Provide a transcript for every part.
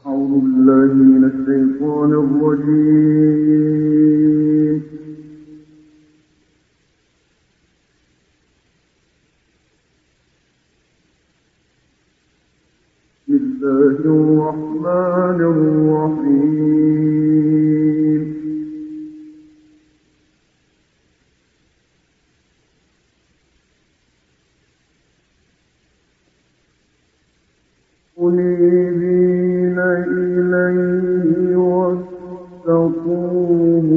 أعوذ بالله من الشيطان الرجيم. بسم الله الرحمن الرحيم. منيبين إليه واتقوه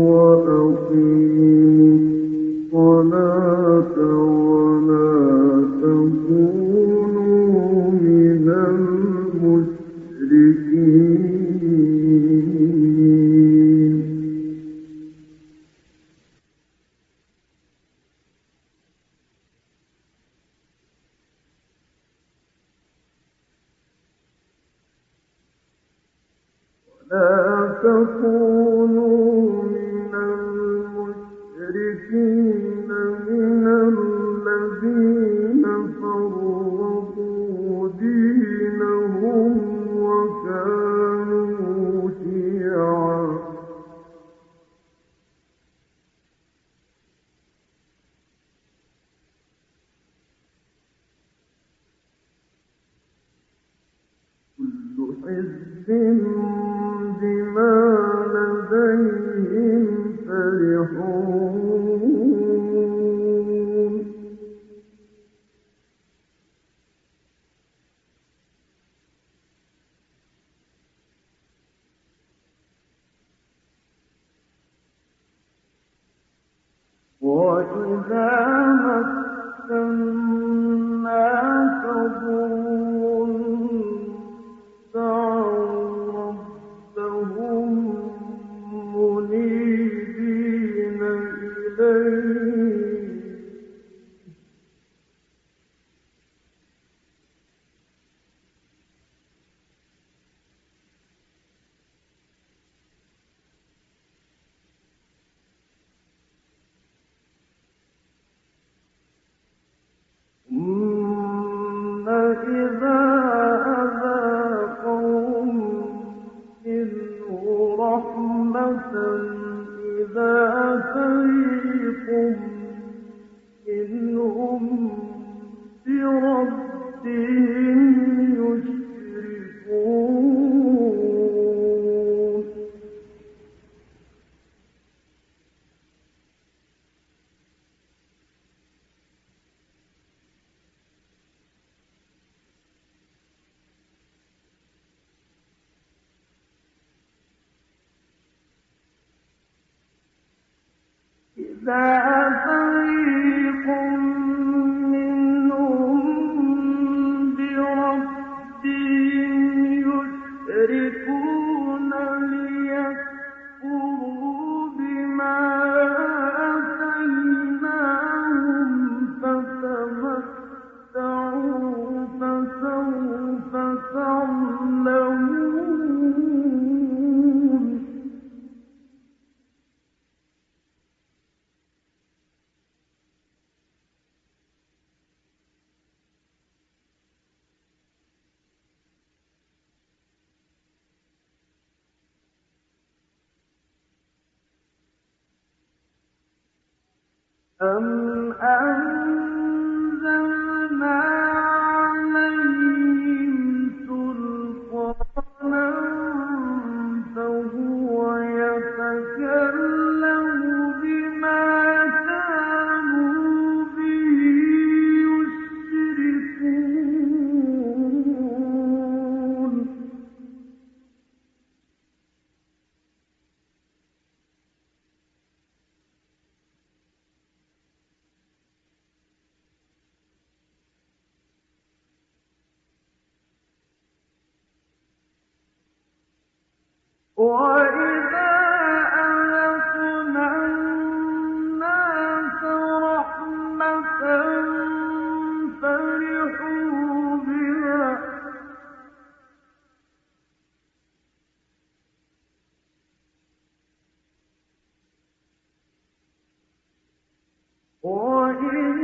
وأقيموا الصلاة ولا تكونوا من المشركين. لا تكونوا من المشركين من الذين فرقوا دينهم وكانوا شيعا. كل حزب بما لديهم فرحون. وإذا مس الناس ضر دعوا ربهم منيبين إليه ثم إذا أذاقهم منه رحمة إذا فريق منهم بربهم يشركون. إذا فريق منهم بربهم يشركون ليكفروا بما آتيناهم فتمتعوا فسوف تعلمون. أم أنزلنا عليهم سلطانا فهو يتكلم بما كانوا به يشركون. وإذا أذقنا الناس رحمة فرحوا بها وإن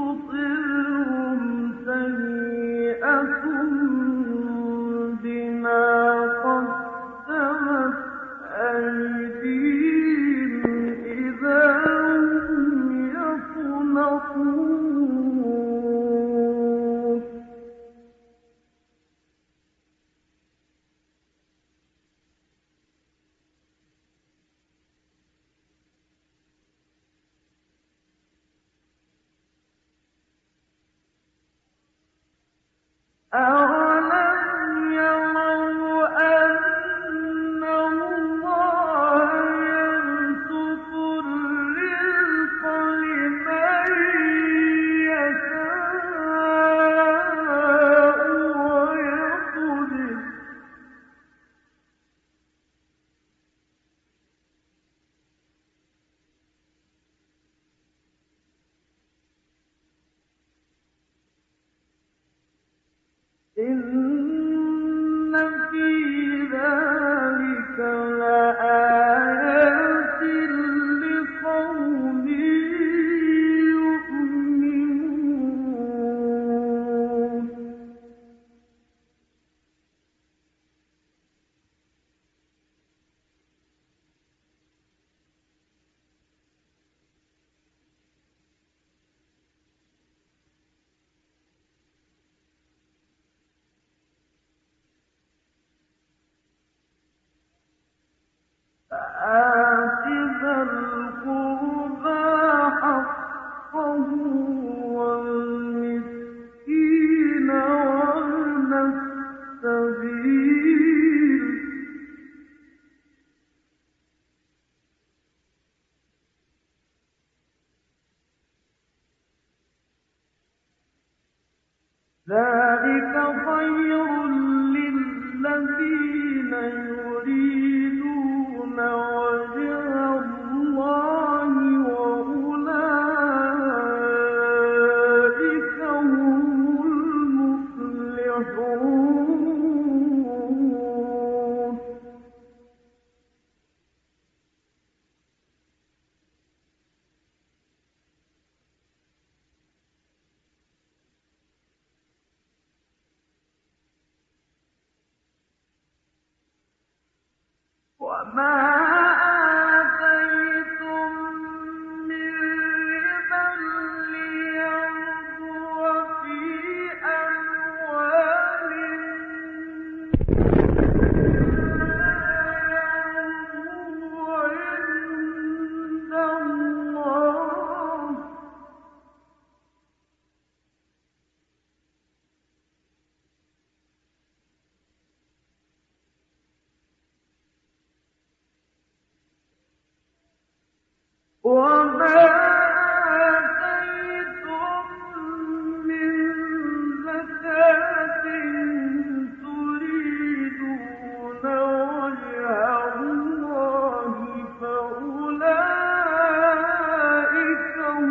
تصبهم سيئة بما إِنَّ فِي ذَٰلِكَ لَآيَاتٍ لِّقَوْمٍ يُؤْمِنُونَ فآت ذا القربى حقه والمسكين وابن السبيل ذلك خير للذين يريدون وجه الله وأولئك هم المفلحون وما آتيتم من ربا ليربو في أموال يربو عند الله وما آتيتم من زكاة تريدون وجه الله فأولئك هم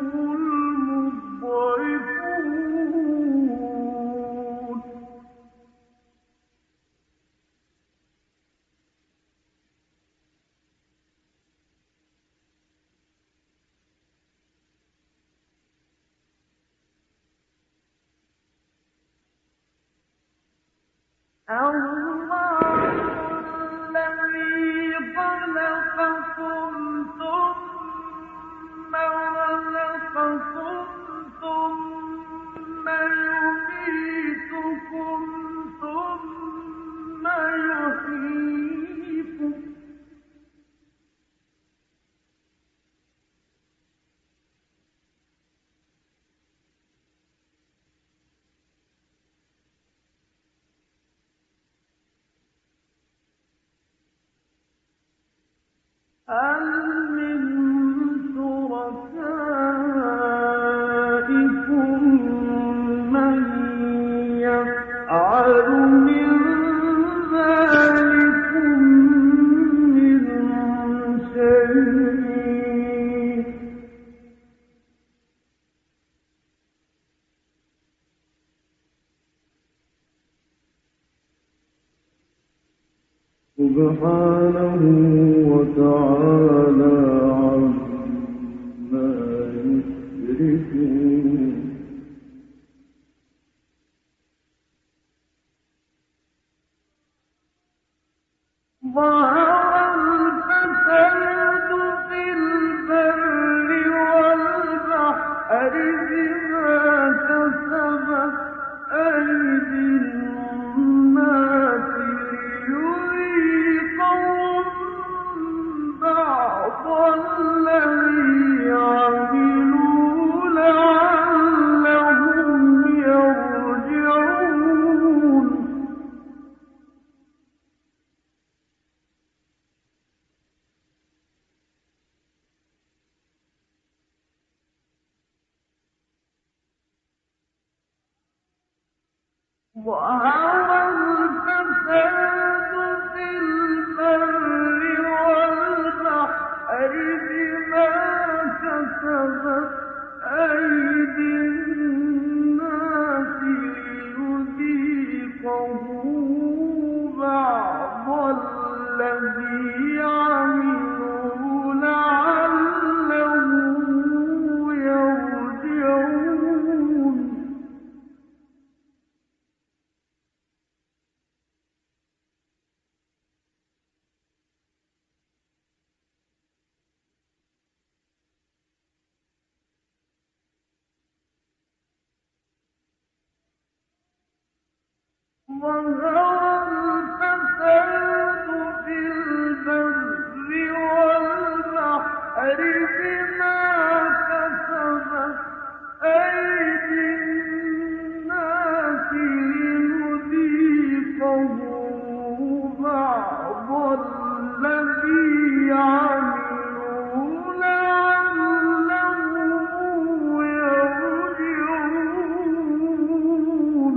المضعفون الله الذي خلقكم ثم رزقكم ثم يميتكم ثم يحييكم هل من شركائكم من يفعل من ذلكم من شيء سبحانه وتعالى عما يشركون ظهر الفساد في البر والبحر بما كسبت أيدي الناس ليذيقهم بعض الذي عملوا لعلهم يرجعون ظهر الفساد في البر والبحر بما كسبت أيدي الناس ليذيقهم ظهر الفساد في البر والبحر بما كسبت أيدي الناس لنذيقهم بعض الذي عملوا لعلهم يرجعون.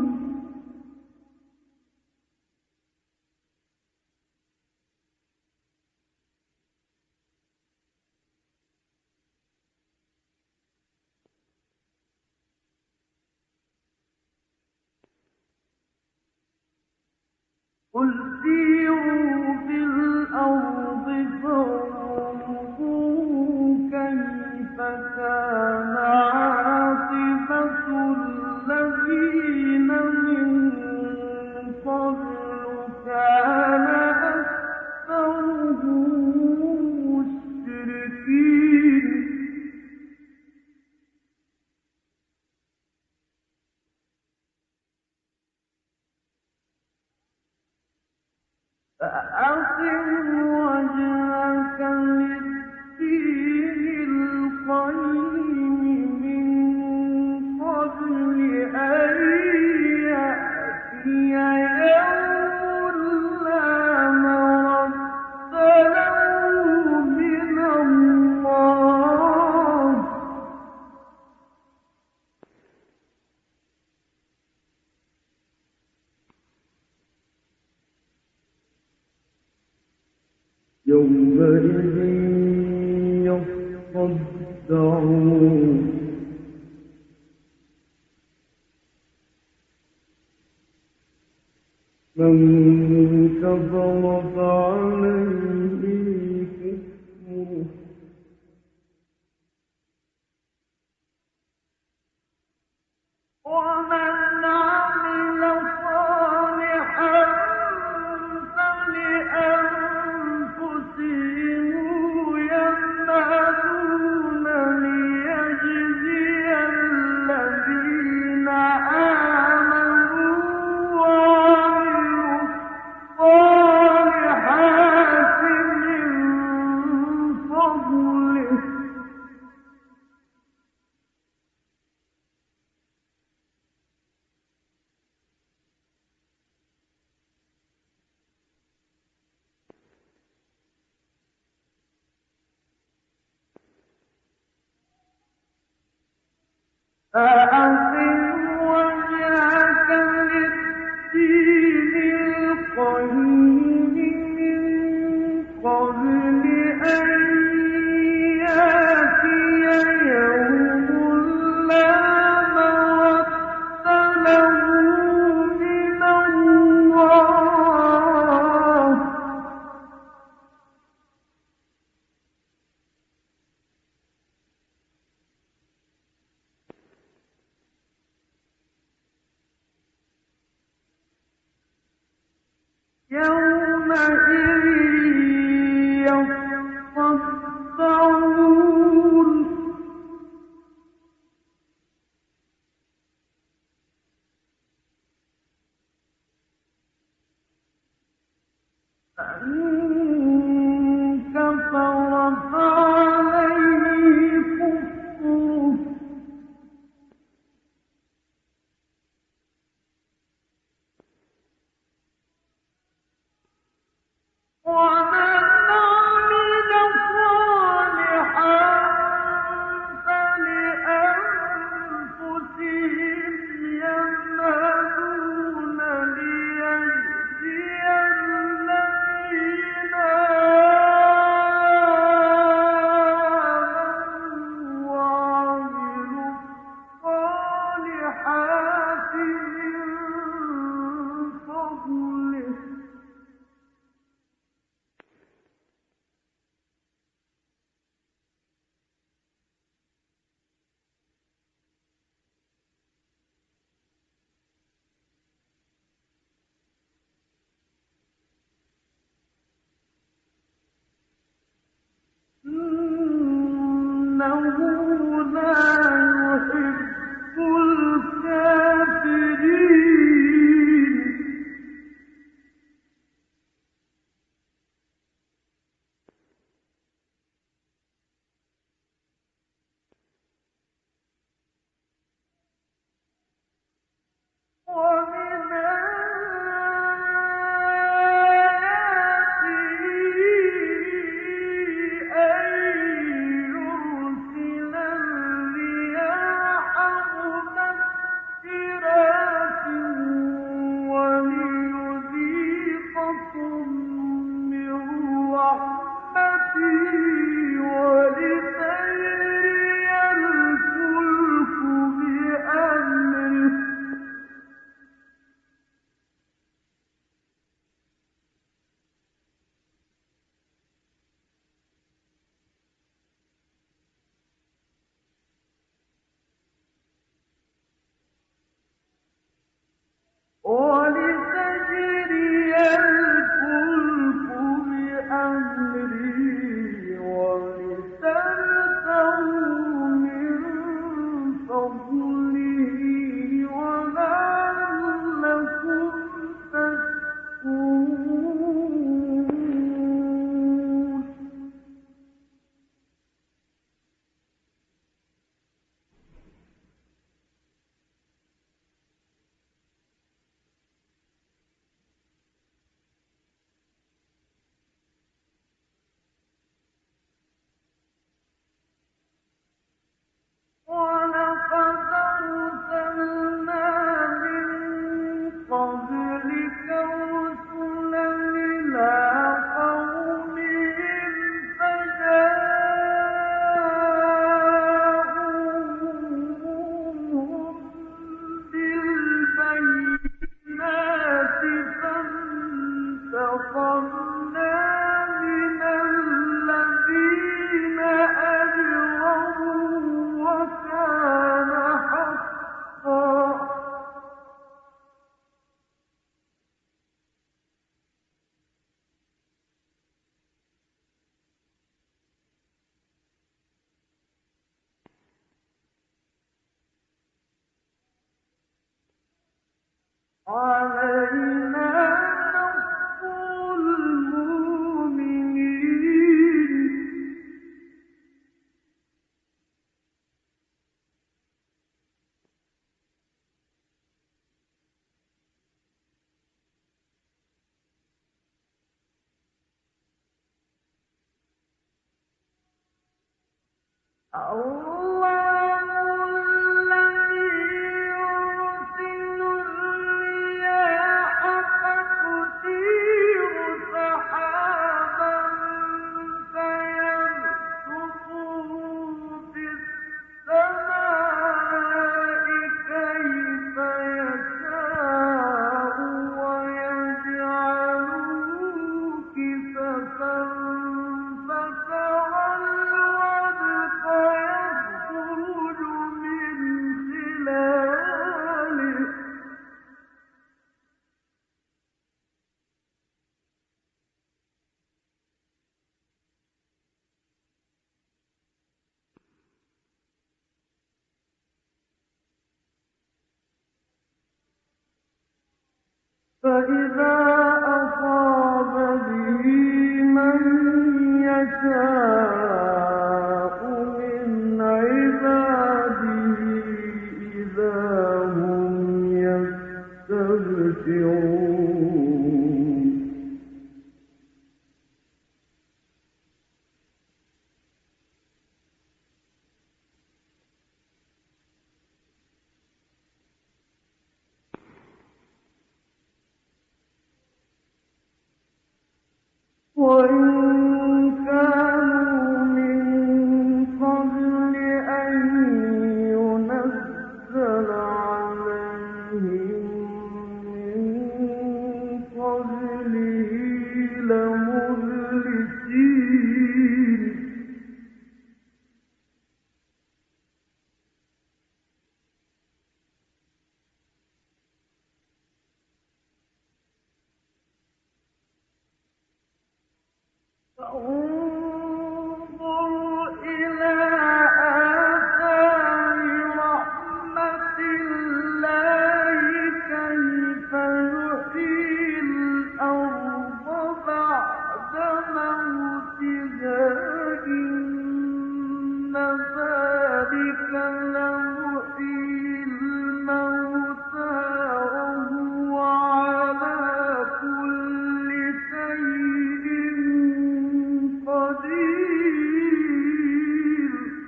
قل سيروا في الأرض فانظروا كيف كان عاقبة الذين من قبل كان أكثرهم مشركين فأقم وجهك للدين القيم من قبل أن يأتي يوم لا مرد له من الله يومئذ يصدعون من كفر فعليه كفره ومن عمل صالحا فلأنفسهم يمهدون ليجزي الذين آمنوا وعملوا الصالحات من فضله فأقم وجهك للدين القيم من قبل أن يأتي يوم لا مرد له من الله يومئذ يصدعون من كفر فعليه كفره ومن عمل صالحا فلأنفسهم يمهدون ليجزي الذين آمنوا وعملوا الصالحات من فضله إنه لا يحب الكافرين فإذا أصاب به من يشاء من عباده إذا هم يستبشرون وإن كانوا من قبل أن ينزل عليهم من قبله لمبلسين فانظر إلى آثار رحمة الله كيف يحيي الأرض بعد موتها إن ذلك لمحيي الموتى وهو على كل شيء قدير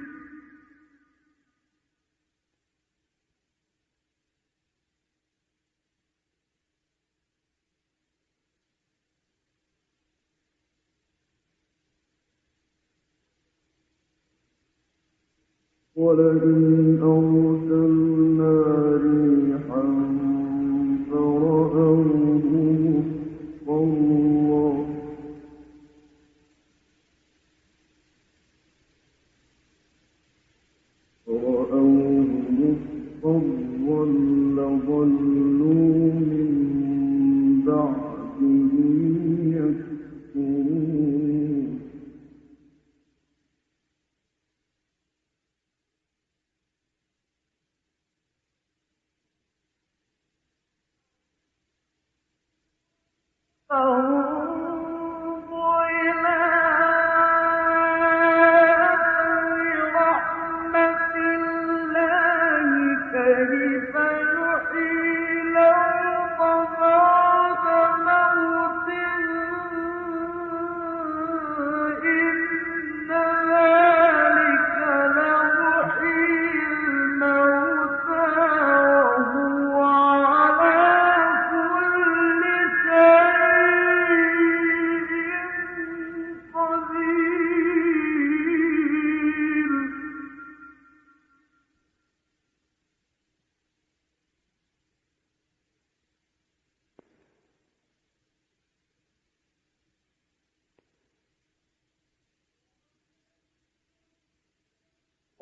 ولئن أرسلنا ريحا فرأوه مصفرا لظلوا من بعده يكفرون فانظر إلى آثار رحمة الله كيف يحيي الأرض بعد موتها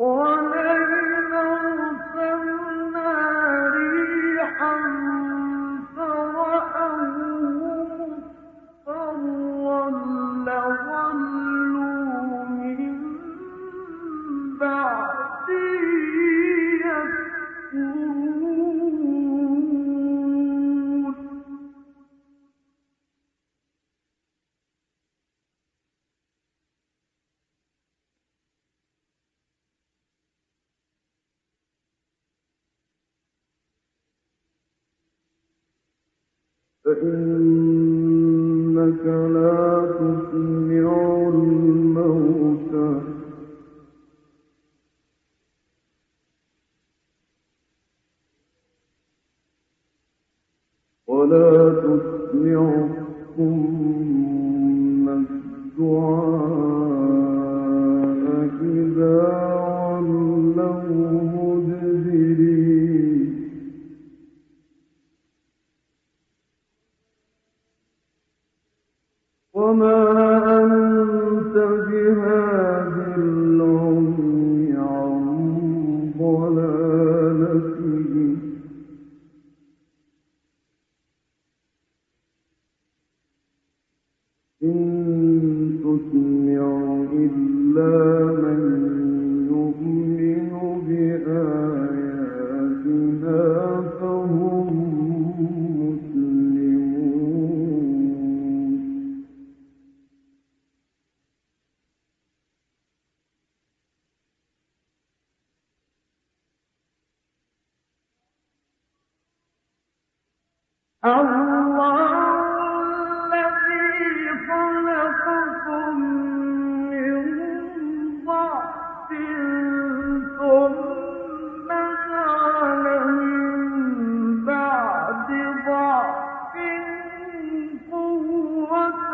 فإنك لا تسمع الموتى ولا تسمع الصم الدعاء إذا ولوا مدبرين وما أنت بهاد العمي عن ضلالتهم إن تسمع إلا من يؤمن بآياتنا فهم مسلمون الله خلقكم من ضعف ثم جعل من بعد ضعف قوة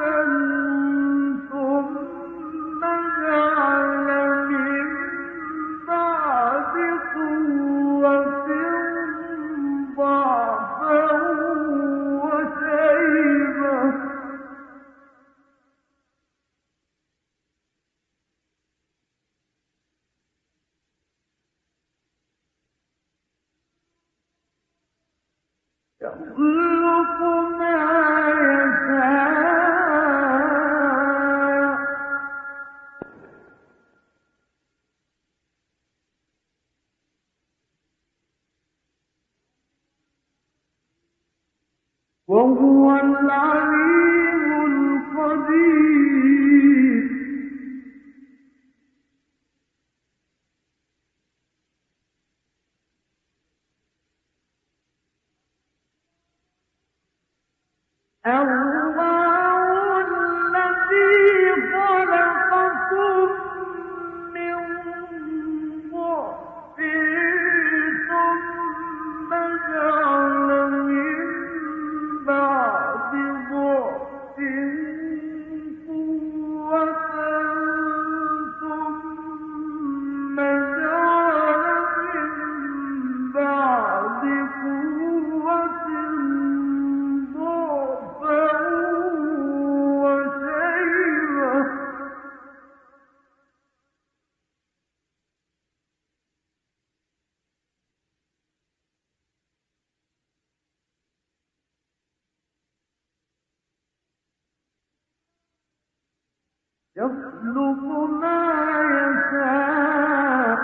ثم جعل من بعد قوة ضعفا وشيبة يخلق ما يشاء وهو العليم القدير الله الذي خلقكم من ضعف ثم جعل من بعد ضعف قوة ثم جعل من بعد قوة ضعفا وشيبة يخلق ما يشاء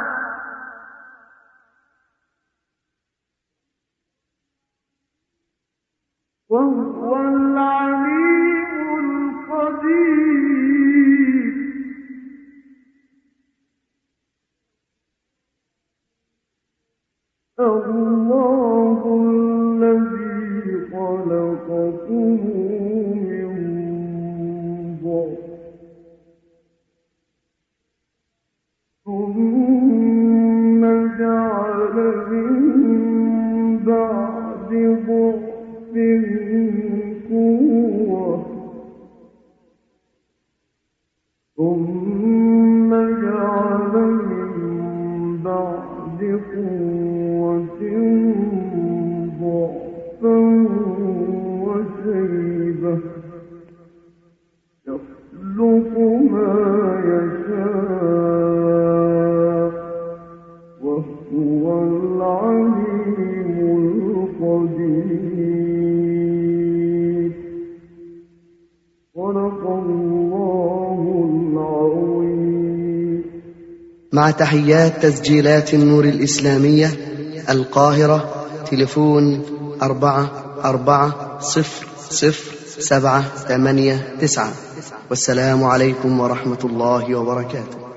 وهو العليم القدير الله الذي خلقكم من ضعف ثم جعل من بعد ضعف قوة صدق الله العظيم. مع تحيات تسجيلات النور الإسلامية القاهرة، تليفون 44000789. والسلام عليكم ورحمة الله وبركاته.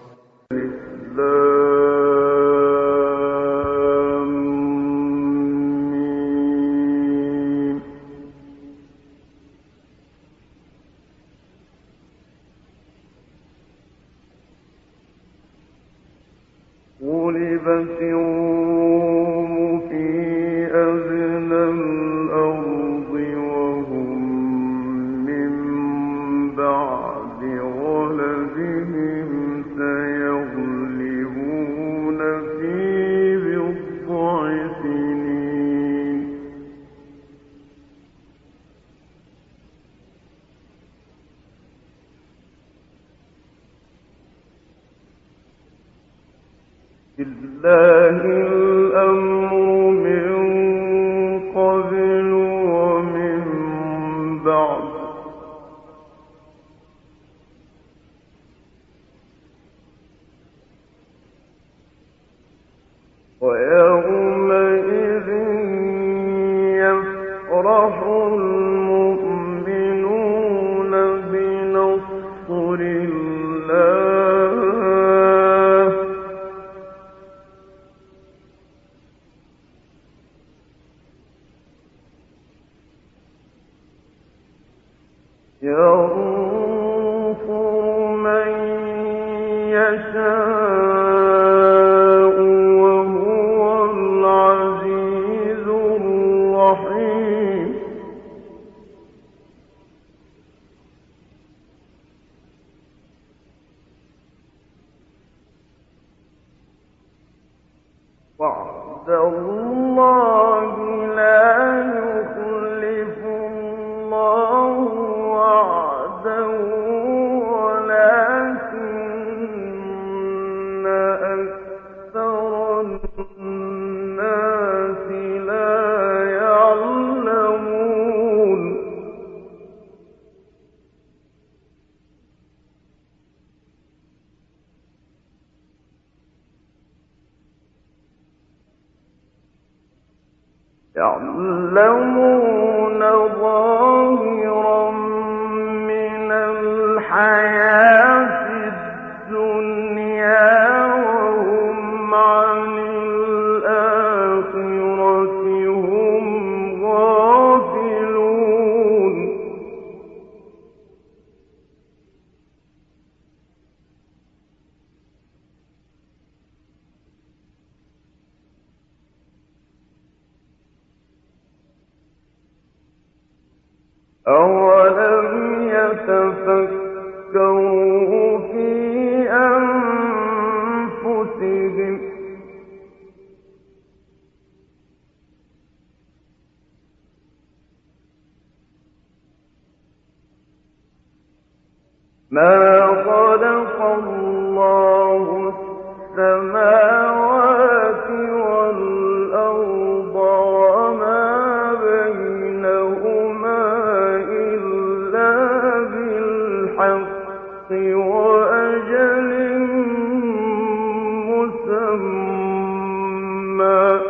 غلبت الروم في أدنى الأرض وهم من بعد غلبهم سيغلبون في بضع سنين. لله الأمر من قبل ومن بعد، ويومئذ يفرح المؤمنون بنصر الله، ينصر من يشاء وهو العزيز الرحيم. وعد الله لا يخلف الله وعده ولكن أكثر الناس لا يعلمون. يعلمون ظاهرا من الحياة الدنيا وهم عن الآخرة هم غافلون. أولم يتفكروا في أنفسهم ما خلق الله السماوات والأرض وما بينهما إلا بالحق وأجل مسمى.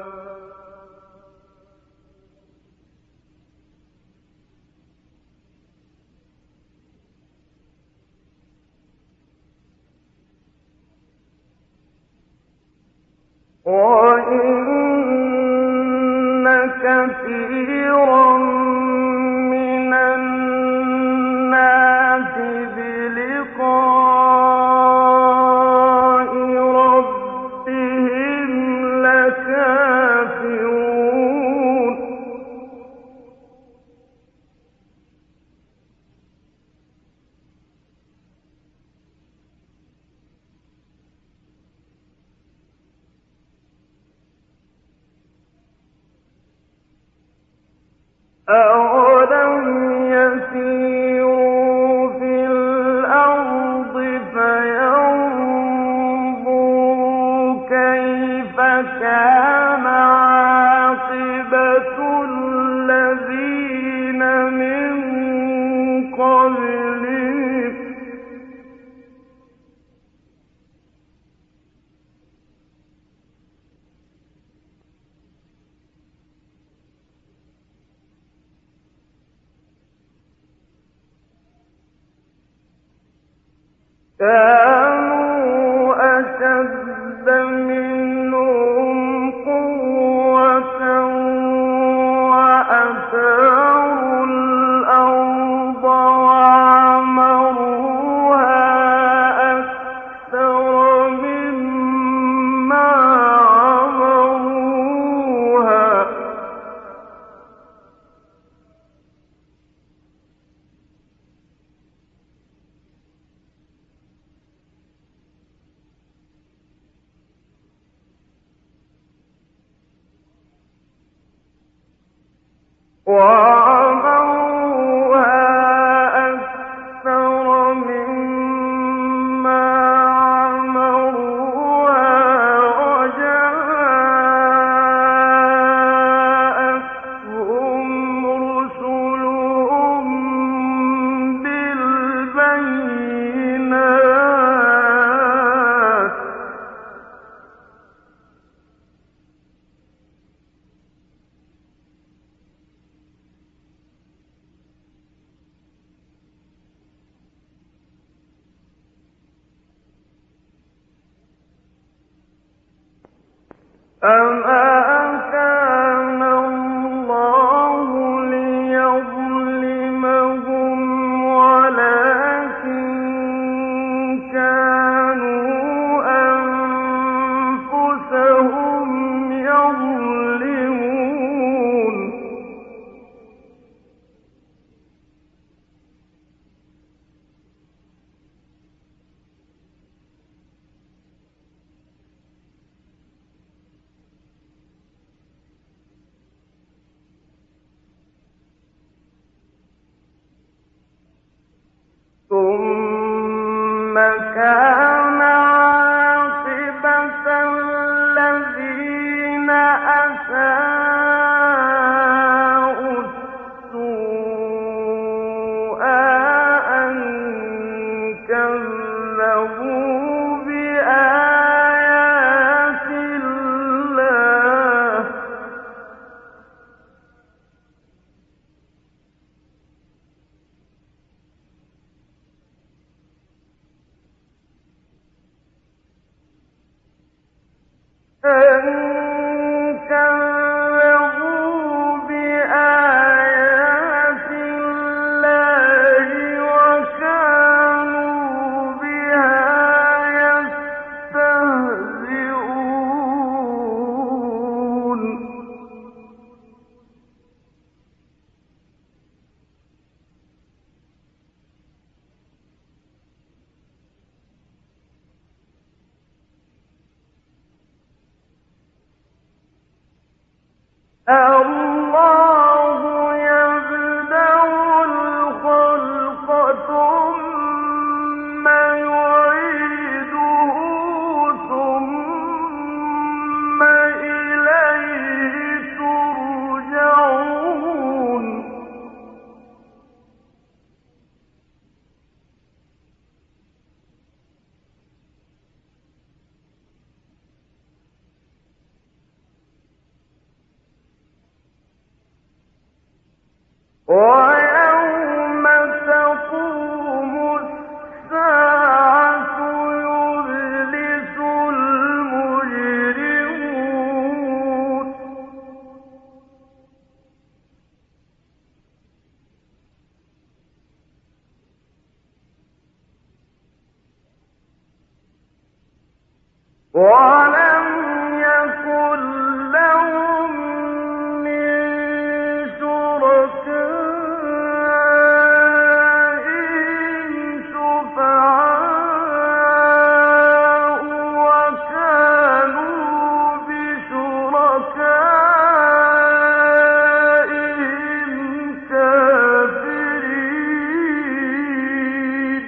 وَإِنَّ كَثِيرًا مِّنَ النَّاسِ بِلِقَاءِ رَبِّهِمْ لَكَافِرُونَ. أَوَلَمْ يَسِيرُوا فِي الْأَرْضِ فَيَنظُرُوا كَيْفَ كَانَ عَاقِبَةُ الَّذِينَ مِن قَبْلِهِمْ كانوا أشد منهم قوة وأثاروا الأرض وعمروها أكثر مما عمروها وجاءتهم رسلهم بالبينات فما كان الله ليظلمهم ولكن كانوا أنفسهم يظلمون ثم كان عاقبة الذين أساءوا السوء أن كذبوا بآيات الله وكانوا بها يستهزئون الله يبدأ الخلق ثم يعيده ثم إليه ترجعون ويوم تقوم الساعة يبلس المجرمون ولم يكن لهم من شركائهم شفعاء وكانوا بشركائهم كافرين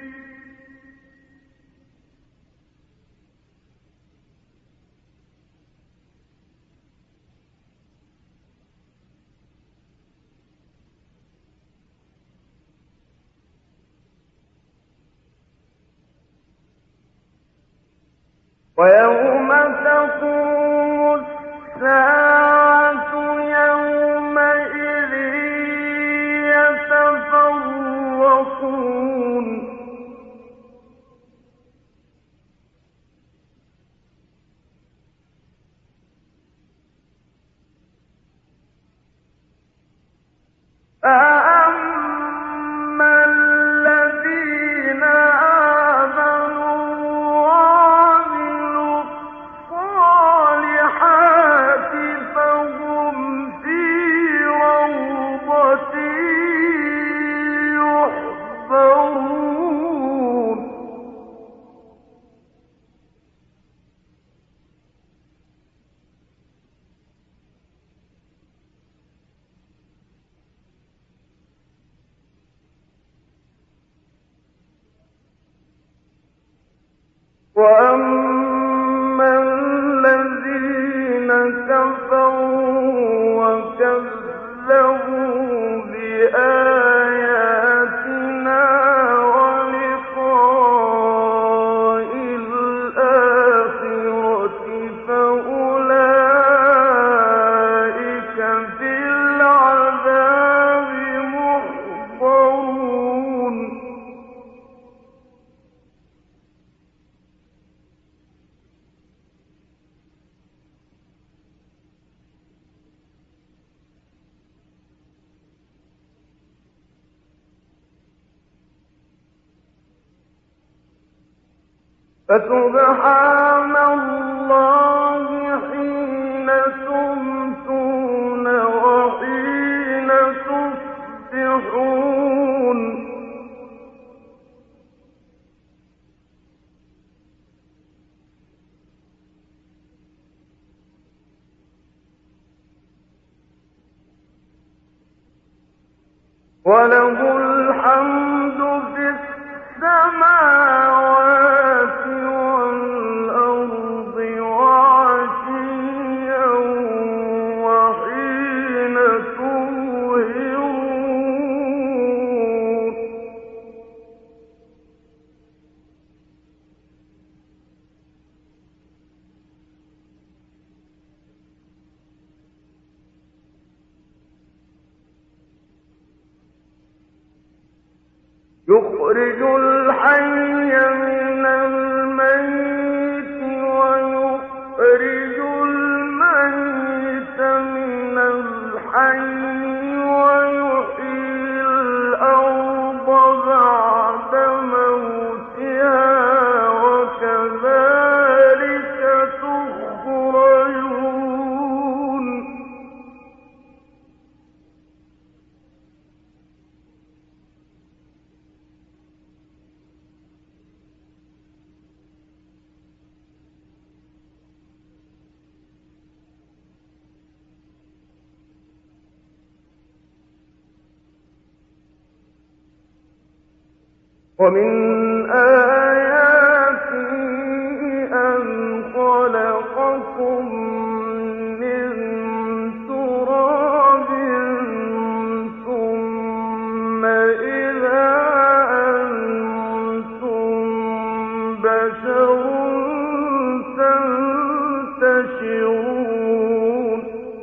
ويوم تقوم الساعة يومئذ يتفرقون وَأَمَّا الَّذِينَ كَفَرُوا وَكَذَّبُوا بِآيَاتِنَا وَلِقَاءِ الْآخِرَةِ فَأُولَٰئِكَ فِي الْعَذَابِ مُحْضَرُونَ فَسُبْحَانَ اللَّهِ حِينَ تُمْسُونَ وَحِينَ تُصْبِحُونَ وَلَهُ الْحَمْدُ فِي السَّمَاوَاتِ وَالْأَرْضِ وَعَشِيًّا وَحِينَ تُظْهِرُونَ يُخْرِجُ الْحَيَّ مِنَ الْمَيِّتِ وَيُخْرِجُ الْمَيِّتَ مِنَ الْحَيِّ وَيُحْيِي الْأَرْضَ بَعْدَ مَوْتِهَا وَكَذَٰلِكَ تُخْرَجُونَ وَمِنْ آيَاتِهِ أَنْ خَلَقَكُم مِّن تُرَابٍ ثُمَّ إِذَا أَنتُم بَشَرٌ تَنتَشِرُونَ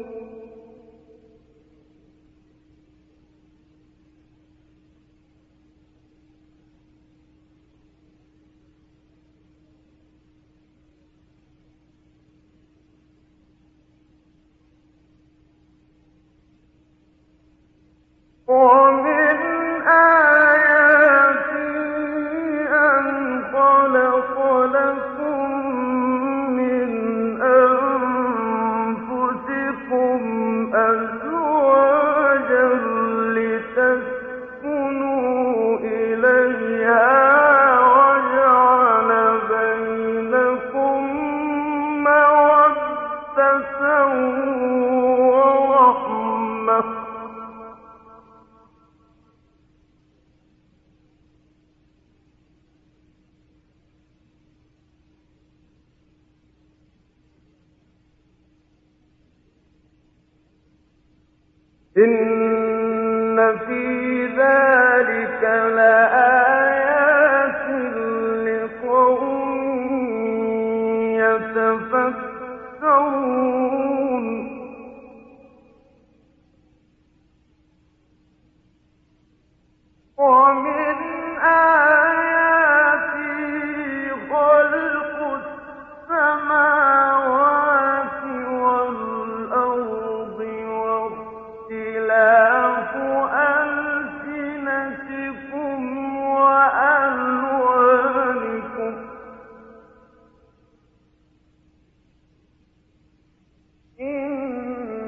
وَمِنْ آيَاتِهِ أَنْ خَلَقَ لَكُم مِّنْ أَنفُسِكُمْ أَزْوَاجًا لِّتَسْكُنُوا إِلَيْهَا وَجَعَلَ بَيْنَكُم مَّوَدَّةً وَرَحْمَةً ۚ إِنَّ فِي ذَٰلِكَ لَآيَاتٍ لِّقَوْمٍ يَتَفَكَّرُونَ وَمِنْ آيَاتِهِ خَلْقُ السَّمَاوَاتِ وَالْأَرْضِ وَاخْتِلَافُ أَلْسِنَتِكُمْ وَأَلْوَانِكُمْ ۚ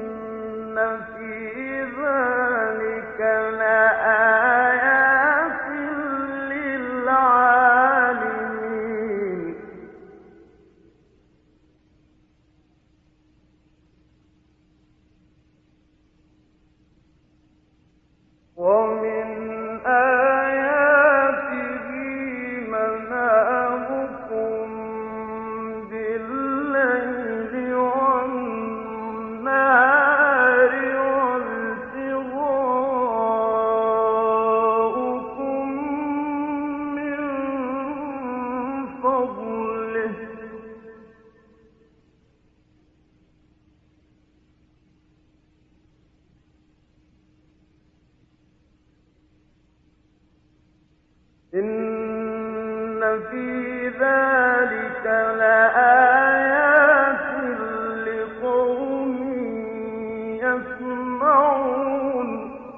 إِنَّ فِي ذَٰلِكَ لَآيَاتٍ في ذلك لآيات لقوم يسمعون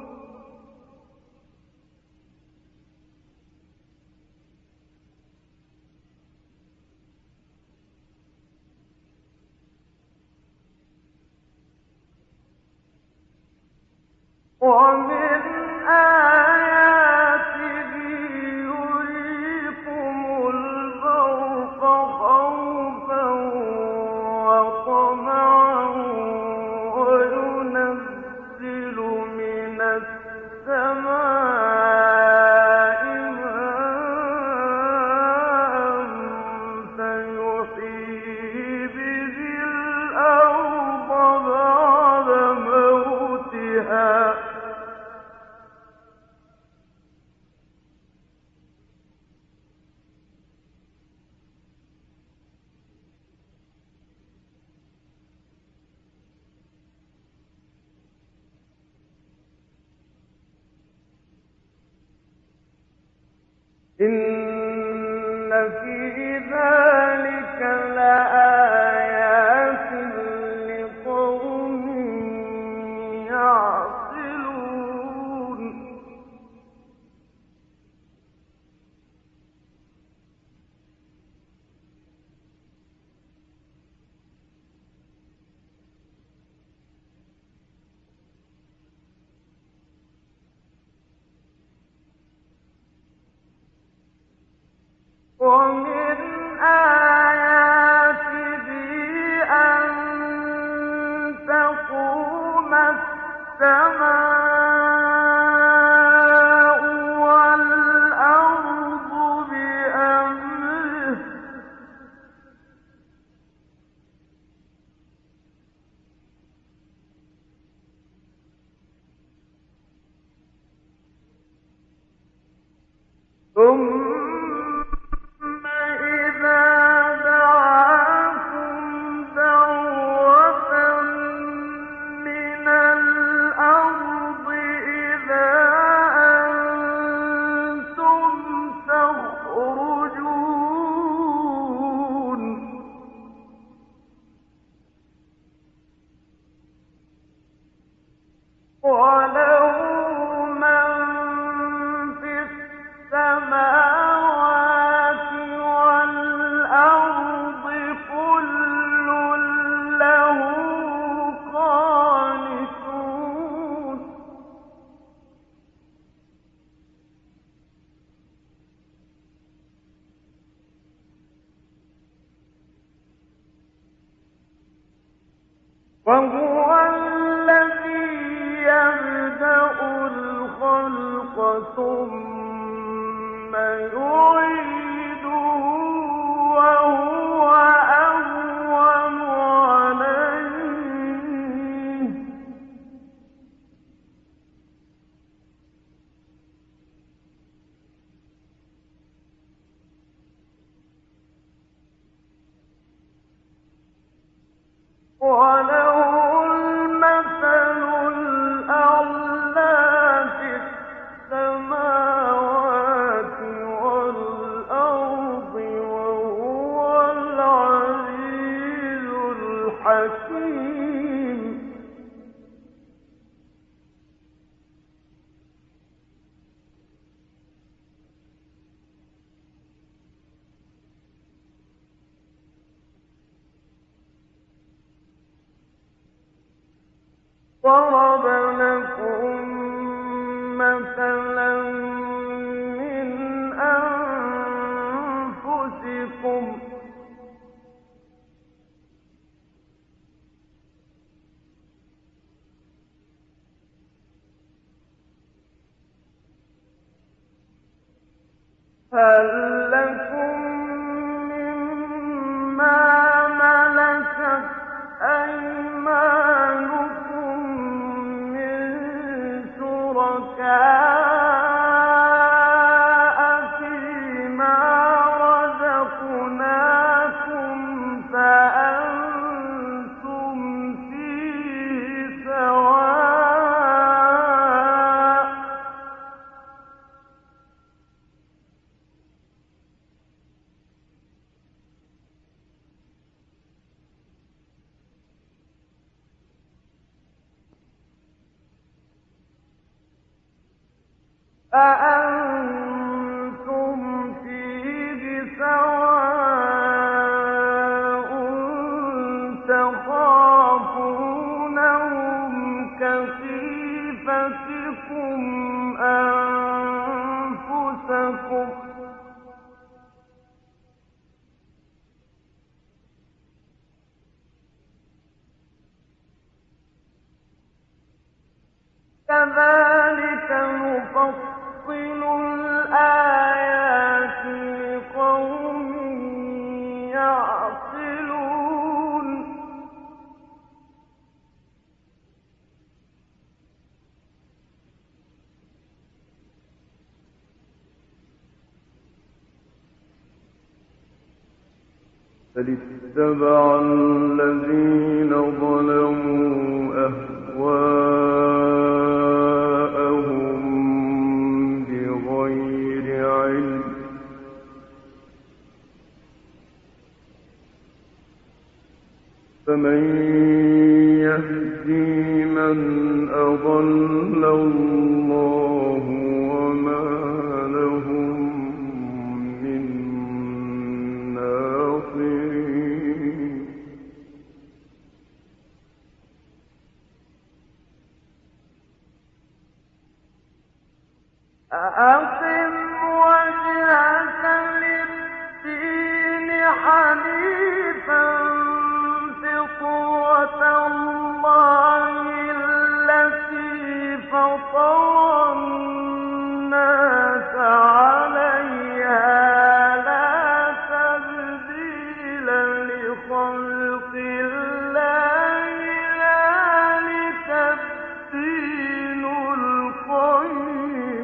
ومن آياته يريكم البرق خوفا وطمعا وينزل من السماء ماء فيحيي به الأرض بعد موتها إن في ذلك لآيات لقوم يعقلون ومن آياته أن تقوم السماء والأرض بأمره ثم إذا دعاكم دعوة من الأرض إذا أنتم تخرجون وله من في السماوات والأرض كل له قانتون وهو الذي يبدأ الخلق ثم يعيده وهو أهون عليه وله المثل الأعلى في السماوات والأرض وهو العزيز الحكيم ضرب لكم مثلا من أنفسكم هل لكم مما ملكت أيمانكم من شركاء فيما رزقناكم فأنتم فيه سواء أأنتم فيه سواء تخافونهم كخيفتكم أنفسكم كذلك نفصل الآيات لقوم يعقلون بل اتبع الذين ظلموا أهواءهم بغير علم فمن يهدي من أضل الله وما لهم من ناصرين أقم وجهك للدين حنيفا فطرة الله التي فطر الناس عليها لا تبديل لخلق الله ذلك الدين القيم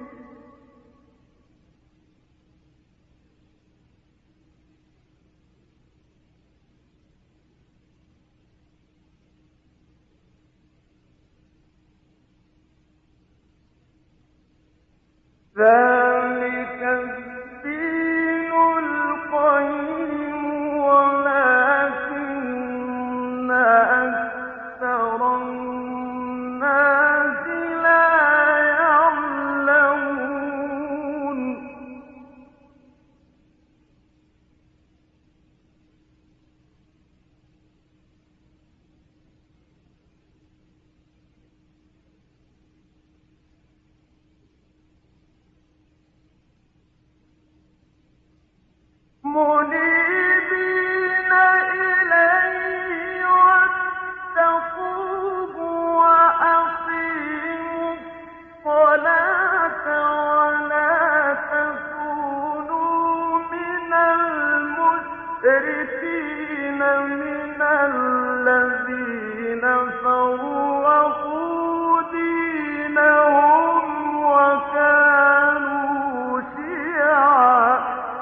ذلك الدين القيم ولكن أكثر الناس لا يعلمون منيبين إليه واتقوه وأقيموا الصلاة ولا تكونوا من المشركين من الذين فرقوا دينهم وكانوا شيعا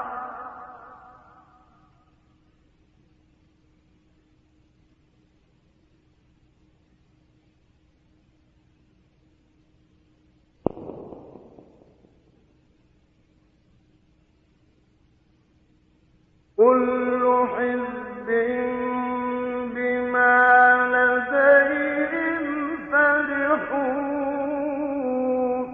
كل حزب بما لديهم فرحون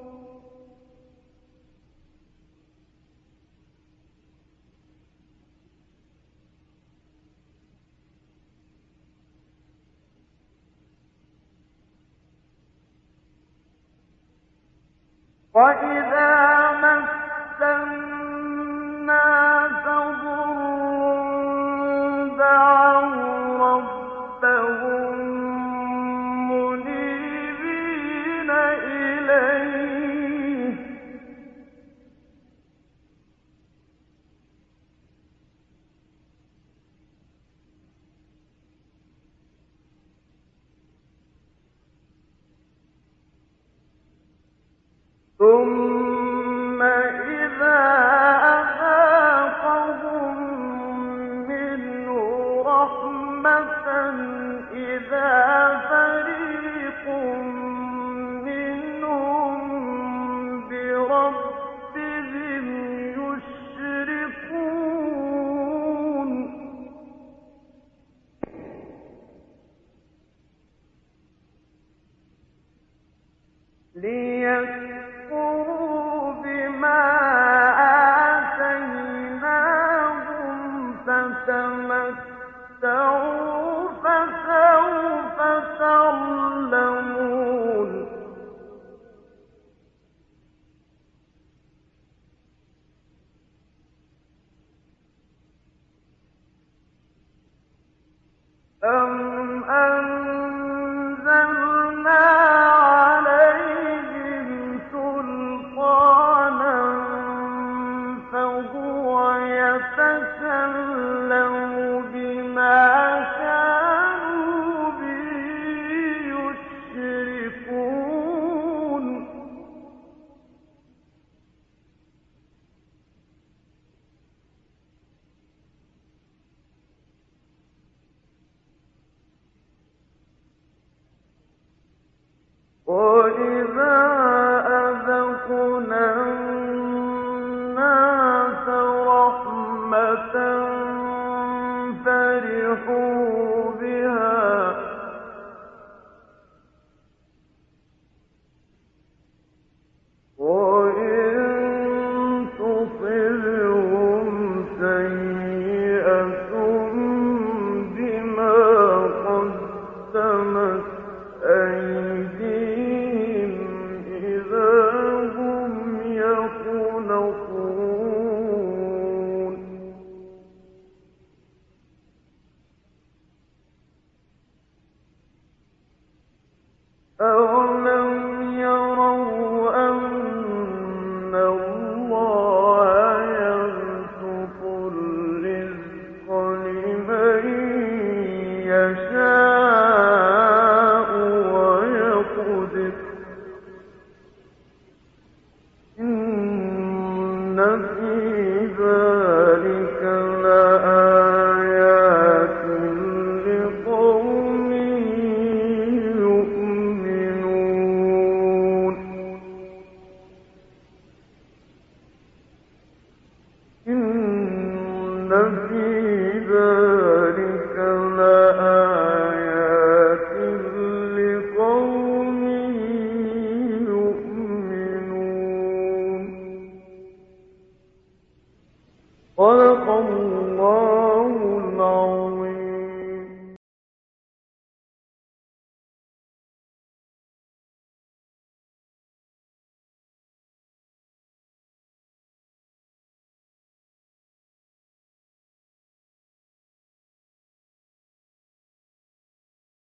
وإذا مس الناس ضر دعوا ربهم منيبين إليه ثم إذا أذاقهم منه رحمة إذا فريق منهم بربهم يشركون ليكفروا أَمْ أَنزَلْنَا عَلَيْهِمْ سُلْطَانًا فَهُوَ يَتَكَلَّمُ بِمَا كَانُوا بِهِ يُشْرِكُونَ وَإِذَا أَذَقْنَا النَّاسَ رَحْمَةً فَرِحُوا بِهَا وَإِن تُصِبْهُمْ سَيِّئَةٌ بِمَا قَدَّمَتْ أَيْدِيهِمْ إِذَا هُمْ يَقْنَطُونَ أَوَلَمْ يَرَوْا أَنَّ اللَّهَ يَبْسُطُ الرِّزْقَ لِمَن يَشَاءُ وَيَقْدِرُ إِنَّ فِي ذَلِكَ لَآيَاتٍ لِقَوْمٍ يُؤْمِنُونَ إِنَّ فِي